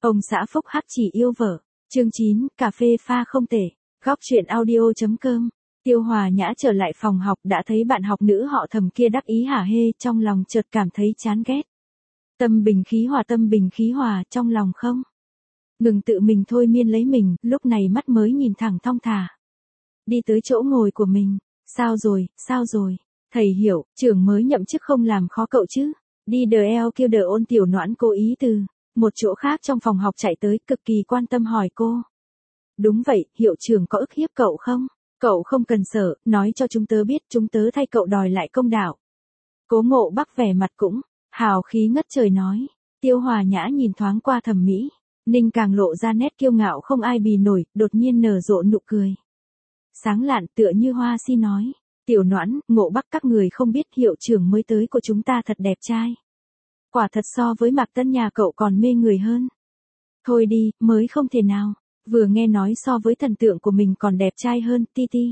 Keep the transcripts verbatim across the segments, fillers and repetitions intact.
Ông xã phúc hắc chỉ yêu vợ. Chương chín, cà phê pha không tệ. Góc truyện audio.com. Tiêu Hòa Nhã trở lại phòng học đã thấy bạn học nữ họ Thẩm kia đắc ý hả hê, trong lòng chợt cảm thấy chán ghét. Tâm bình khí hòa tâm bình khí hòa, trong lòng không ngừng tự mình thôi miên lấy mình, lúc này mắt mới nhìn thẳng thong thả. Đi tới chỗ ngồi của mình. Sao rồi, sao rồi? Thầy hiểu, trưởng mới nhậm chức không làm khó cậu chứ? Đi đờ eo kêu đờ ôn tiểu noãn cố ý từ một chỗ khác trong phòng học chạy tới, cực kỳ quan tâm hỏi cô. Đúng vậy, hiệu trưởng có ức hiếp cậu không? Cậu không cần sợ, nói cho chúng tớ biết, chúng tớ thay cậu đòi lại công đạo. Cố Ngộ Bắc vẻ mặt cũng hào khí ngất trời nói. Tiêu Hòa Nhã nhìn thoáng qua Thẩm Mỹ Ninh càng lộ ra nét kiêu ngạo không ai bì nổi, đột nhiên nở rộ nụ cười sáng lạn tựa như hoa si nói. Tiểu Noãn, Ngộ Bắc các người không biết hiệu trưởng mới tới của chúng ta thật đẹp trai. Quả thật so với Mạc Tân nhà cậu còn mê người hơn. Thôi đi, mới không thể nào. Vừa nghe nói so với thần tượng của mình còn đẹp trai hơn, ti ti.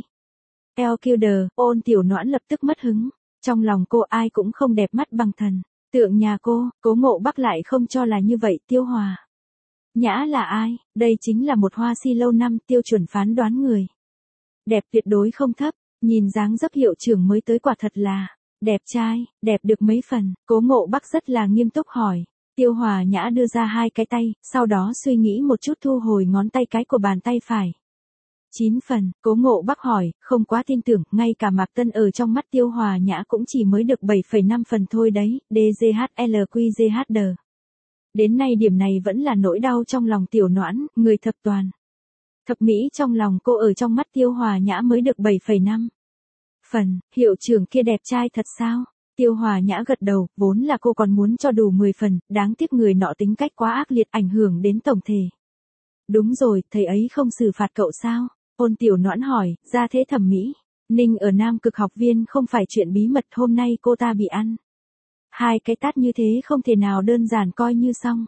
El Kilder, ôn Tiểu Noãn lập tức mất hứng. Trong lòng cô ai cũng không đẹp mắt bằng thần tượng nhà cô, Cố Ngộ Bắc lại không cho là như vậy. Tiêu Hòa Nhã là ai? Đây chính là một hoa si lâu năm, tiêu chuẩn phán đoán người đẹp tuyệt đối không thấp. Nhìn dáng dấp hiệu trưởng mới tới quả thật là đẹp trai, đẹp được mấy phần. Cố Ngộ Bắc rất là nghiêm túc hỏi. Tiêu Hòa Nhã đưa ra hai cái tay, sau đó suy nghĩ một chút thu hồi ngón tay cái của bàn tay phải. Chín phần, Cố Ngộ Bắc hỏi, không quá tin tưởng, ngay cả Mạc Tân ở trong mắt Tiêu Hòa Nhã cũng chỉ mới được bảy phẩy năm phần thôi đấy, D G H L Q G H D. Đến nay điểm này vẫn là nỗi đau trong lòng Tiểu Noãn, người thập toàn. Thập mỹ trong lòng cô ở trong mắt Tiêu Hòa Nhã mới được bảy phẩy năm phần, hiệu trưởng kia đẹp trai thật sao? Tiêu Hòa Nhã gật đầu, vốn là cô còn muốn cho đủ mười phần, đáng tiếc người nọ tính cách quá ác liệt ảnh hưởng đến tổng thể. Đúng rồi, thầy ấy không xử phạt cậu sao? Ôn Tiểu Noãn hỏi, ra thế Thẩm Mỹ Ninh ở Nam Cực học viên không phải chuyện bí mật, hôm nay cô ta bị ăn hai cái tát như thế không thể nào đơn giản coi như xong.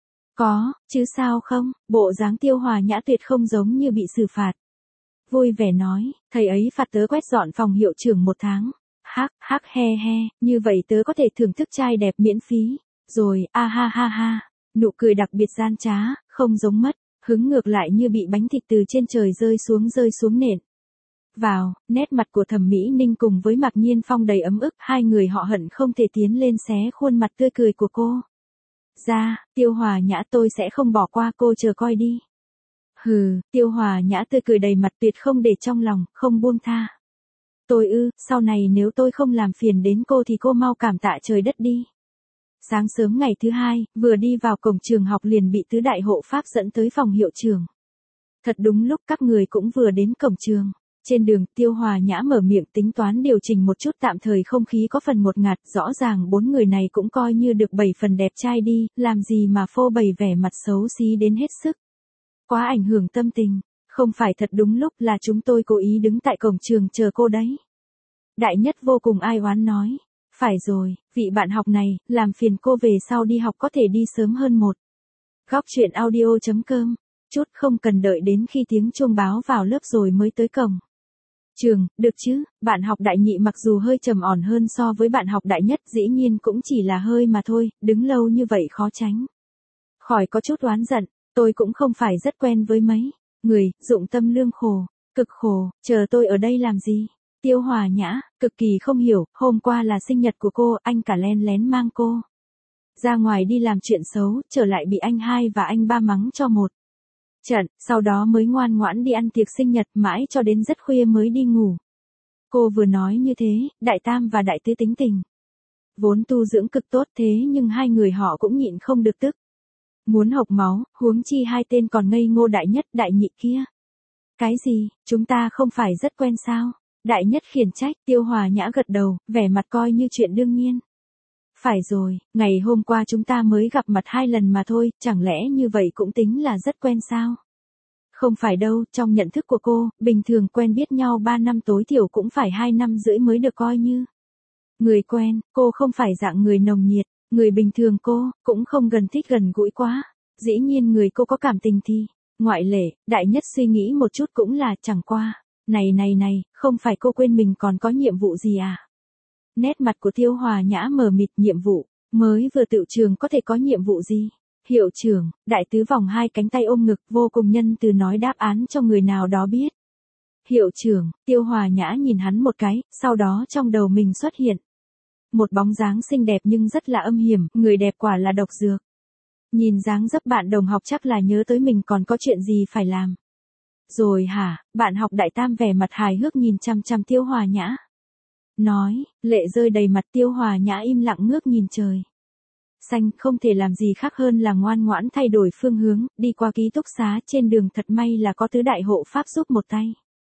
Có, chứ sao không? Bộ dáng Tiêu Hòa Nhã tuyệt không giống như bị xử phạt. Vui vẻ nói, thầy ấy phạt tớ quét dọn phòng hiệu trưởng một tháng. Hắc, hắc he he, như vậy tớ có thể thưởng thức trai đẹp miễn phí. Rồi, a ha ha ha, nụ cười đặc biệt gian trá, không giống mất, hứng ngược lại như bị bánh thịt từ trên trời rơi xuống rơi xuống nền. Vào, nét mặt của Thẩm Mỹ Ninh cùng với Mạc Nhiên Phong đầy ấm ức, hai người họ hận không thể tiến lên xé khuôn mặt tươi cười của cô. Ra, Tiêu Hòa Nhã tôi sẽ không bỏ qua cô, chờ coi đi. Hừ, Tiêu Hòa Nhã tươi cười đầy mặt tuyệt không để trong lòng, không buông tha. Tôi ư, sau này nếu tôi không làm phiền đến cô thì cô mau cảm tạ trời đất đi. Sáng sớm ngày thứ hai, vừa đi vào cổng trường học liền bị tứ đại hộ pháp dẫn tới phòng hiệu trưởng. Thật đúng lúc các người cũng vừa đến cổng trường. Trên đường, Tiêu Hòa Nhã mở miệng tính toán điều chỉnh một chút, tạm thời không khí có phần một ngạt, rõ ràng bốn người này cũng coi như được bảy phần đẹp trai đi, làm gì mà phô bày vẻ mặt xấu xí đến hết sức. Quá ảnh hưởng tâm tình, không phải thật đúng lúc là chúng tôi cố ý đứng tại cổng trường chờ cô đấy. Đại Nhất vô cùng ai oán nói. Phải rồi, vị bạn học này, làm phiền cô về sau đi học có thể đi sớm hơn một. Góc truyện audio.com, chút không cần đợi đến khi tiếng chuông báo vào lớp rồi mới tới cổng trường, được chứ? Bạn học Đại Nhị mặc dù hơi trầm ổn hơn so với bạn học Đại Nhất, dĩ nhiên cũng chỉ là hơi mà thôi, đứng lâu như vậy khó tránh khỏi có chút oán giận. Tôi cũng không phải rất quen với mấy người, dụng tâm lương khổ, cực khổ, chờ tôi ở đây làm gì? Tiêu Hòa Nhã, cực kỳ không hiểu, hôm qua là sinh nhật của cô, anh cả len lén mang cô ra ngoài đi làm chuyện xấu, trở lại bị anh hai và anh ba mắng cho một trận, sau đó mới ngoan ngoãn đi ăn tiệc sinh nhật, mãi cho đến rất khuya mới đi ngủ. Cô vừa nói như thế, Đại Tam và Đại Tứ tính tình vốn tu dưỡng cực tốt, thế nhưng hai người họ cũng nhịn không được tức muốn hộc máu, huống chi hai tên còn ngây ngô Đại Nhất, Đại Nhị kia. Cái gì, chúng ta không phải rất quen sao? Đại Nhất khiển trách. Tiêu Hòa Nhã gật đầu, vẻ mặt coi như chuyện đương nhiên. Phải rồi, ngày hôm qua chúng ta mới gặp mặt hai lần mà thôi, chẳng lẽ như vậy cũng tính là rất quen sao? Không phải đâu, trong nhận thức của cô, bình thường quen biết nhau ba năm tối thiểu cũng phải hai năm rưỡi mới được coi như người quen. Cô không phải dạng người nồng nhiệt, người bình thường cô cũng không gần thích gần gũi quá. Dĩ nhiên người cô có cảm tình thì ngoại lệ. Đại Nhất suy nghĩ một chút cũng là chẳng qua. Này này này, không phải cô quên mình còn có nhiệm vụ gì à? Nét mặt của Tiêu Hòa Nhã mờ mịt. Nhiệm vụ, mới vừa tựu trường có thể có nhiệm vụ gì? Hiệu trưởng, đại tứ vòng hai cánh tay ôm ngực vô cùng nhân từ nói đáp án cho người nào đó biết. Hiệu trưởng, Tiêu Hòa Nhã nhìn hắn một cái, sau đó trong đầu mình xuất hiện. Một bóng dáng xinh đẹp nhưng rất là âm hiểm, người đẹp quả là độc dược. Nhìn dáng dấp bạn đồng học chắc là nhớ tới mình còn có chuyện gì phải làm. Rồi hả, bạn học đại tam vẻ mặt hài hước nhìn chăm chăm Tiêu Hòa Nhã. Nói, lệ rơi đầy mặt Tiêu Hòa Nhã im lặng ngước nhìn trời. Xanh không thể làm gì khác hơn là ngoan ngoãn thay đổi phương hướng, đi qua ký túc xá trên đường thật may là có tứ đại hộ pháp giúp một tay.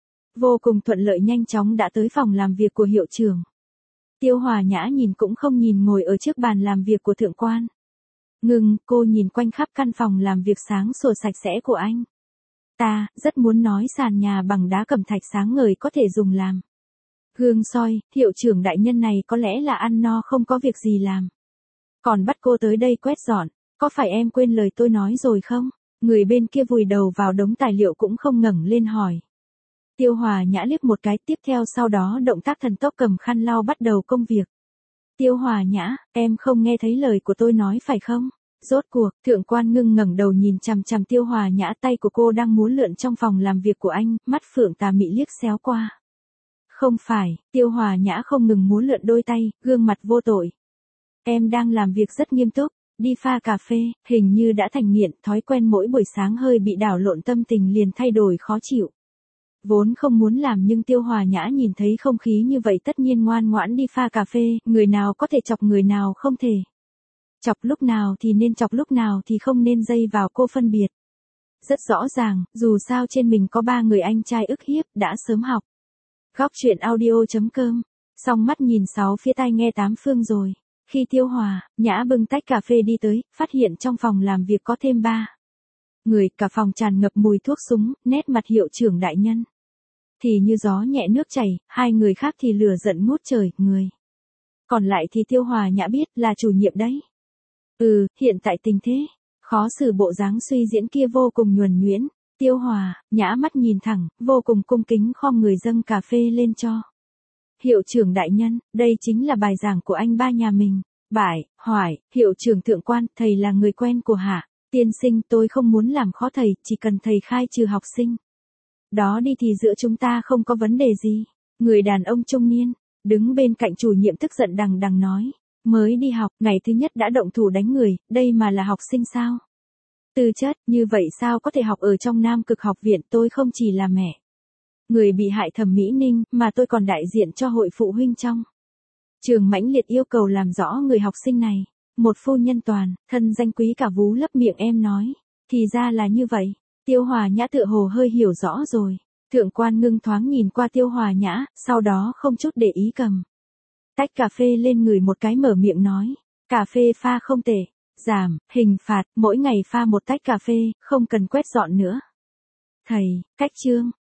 Vô cùng thuận lợi nhanh chóng đã tới phòng làm việc của hiệu trưởng. Tiêu Hòa Nhã nhìn cũng không nhìn ngồi ở trước bàn làm việc của thượng quan. Ngừng, cô nhìn quanh khắp căn phòng làm việc sáng sủa sạch sẽ của anh. Ta, rất muốn nói sàn nhà bằng đá cẩm thạch sáng ngời có thể dùng làm gương soi, hiệu trưởng đại nhân này có lẽ là ăn no không có việc gì làm. Còn bắt cô tới đây quét dọn, có phải em quên lời tôi nói rồi không? Người bên kia vùi đầu vào đống tài liệu cũng không ngẩng lên hỏi. Tiêu Hòa Nhã liếc một cái tiếp theo sau đó động tác thần tốc cầm khăn lau bắt đầu công việc. Tiêu Hòa Nhã, em không nghe thấy lời của tôi nói phải không? Rốt cuộc, thượng quan ngưng ngẩng đầu nhìn chằm chằm Tiêu Hòa Nhã, tay của cô đang múa lượn trong phòng làm việc của anh, mắt phượng tà mị liếc xéo qua. Không phải, Tiêu Hòa Nhã không ngừng múa lượn đôi tay, gương mặt vô tội. Em đang làm việc rất nghiêm túc, đi pha cà phê, hình như đã thành nghiện, thói quen mỗi buổi sáng hơi bị đảo lộn tâm tình liền thay đổi khó chịu. Vốn không muốn làm nhưng Tiêu Hòa Nhã nhìn thấy không khí như vậy tất nhiên ngoan ngoãn đi pha cà phê, người nào có thể chọc người nào không thể. Chọc lúc nào thì nên chọc lúc nào thì không nên dây vào cô phân biệt. Rất rõ ràng, dù sao trên mình có ba người anh trai ức hiếp, đã sớm học. Góc truyện audio chấm com, song mắt nhìn sáu phía tai nghe tám phương rồi. Khi Tiêu Hòa Nhã bưng tách cà phê đi tới, phát hiện trong phòng làm việc có thêm ba người, cả phòng tràn ngập mùi thuốc súng, nét mặt hiệu trưởng đại nhân thì như gió nhẹ nước chảy, hai người khác thì lửa giận ngút trời, người còn lại thì Tiêu Hòa Nhã biết là chủ nhiệm đấy. Ừ, hiện tại tình thế khó xử bộ dáng suy diễn kia vô cùng nhuần nhuyễn. Tiêu Hòa Nhã mắt nhìn thẳng, vô cùng cung kính khom người dâng cà phê lên cho. Hiệu trưởng đại nhân, đây chính là bài giảng của anh ba nhà mình. Bại, hỏi, hiệu trưởng thượng quan, thầy là người quen của Hạ tiên sinh, tôi không muốn làm khó thầy, chỉ cần thầy khai trừ học sinh đó đi thì giữa chúng ta không có vấn đề gì. Người đàn ông trung niên đứng bên cạnh chủ nhiệm tức giận đằng đằng nói, mới đi học, ngày thứ nhất đã động thủ đánh người, đây mà là học sinh sao? Tư chất, như vậy sao có thể học ở trong Nam Cực học viện, tôi không chỉ là mẹ người bị hại Thẩm Mỹ Ninh, mà tôi còn đại diện cho hội phụ huynh trong trường mãnh liệt yêu cầu làm rõ người học sinh này. Một phu nhân toàn, thân danh quý cả vú lấp miệng em nói, thì ra là như vậy. Tiêu Hòa Nhã tựa hồ hơi hiểu rõ rồi. Thượng quan ngưng thoáng nhìn qua Tiêu Hòa Nhã, sau đó không chút để ý cầm tách cà phê lên người một cái mở miệng nói, cà phê pha không tệ, giảm, hình phạt, mỗi ngày pha một tách cà phê, không cần quét dọn nữa. Thầy, cách chương,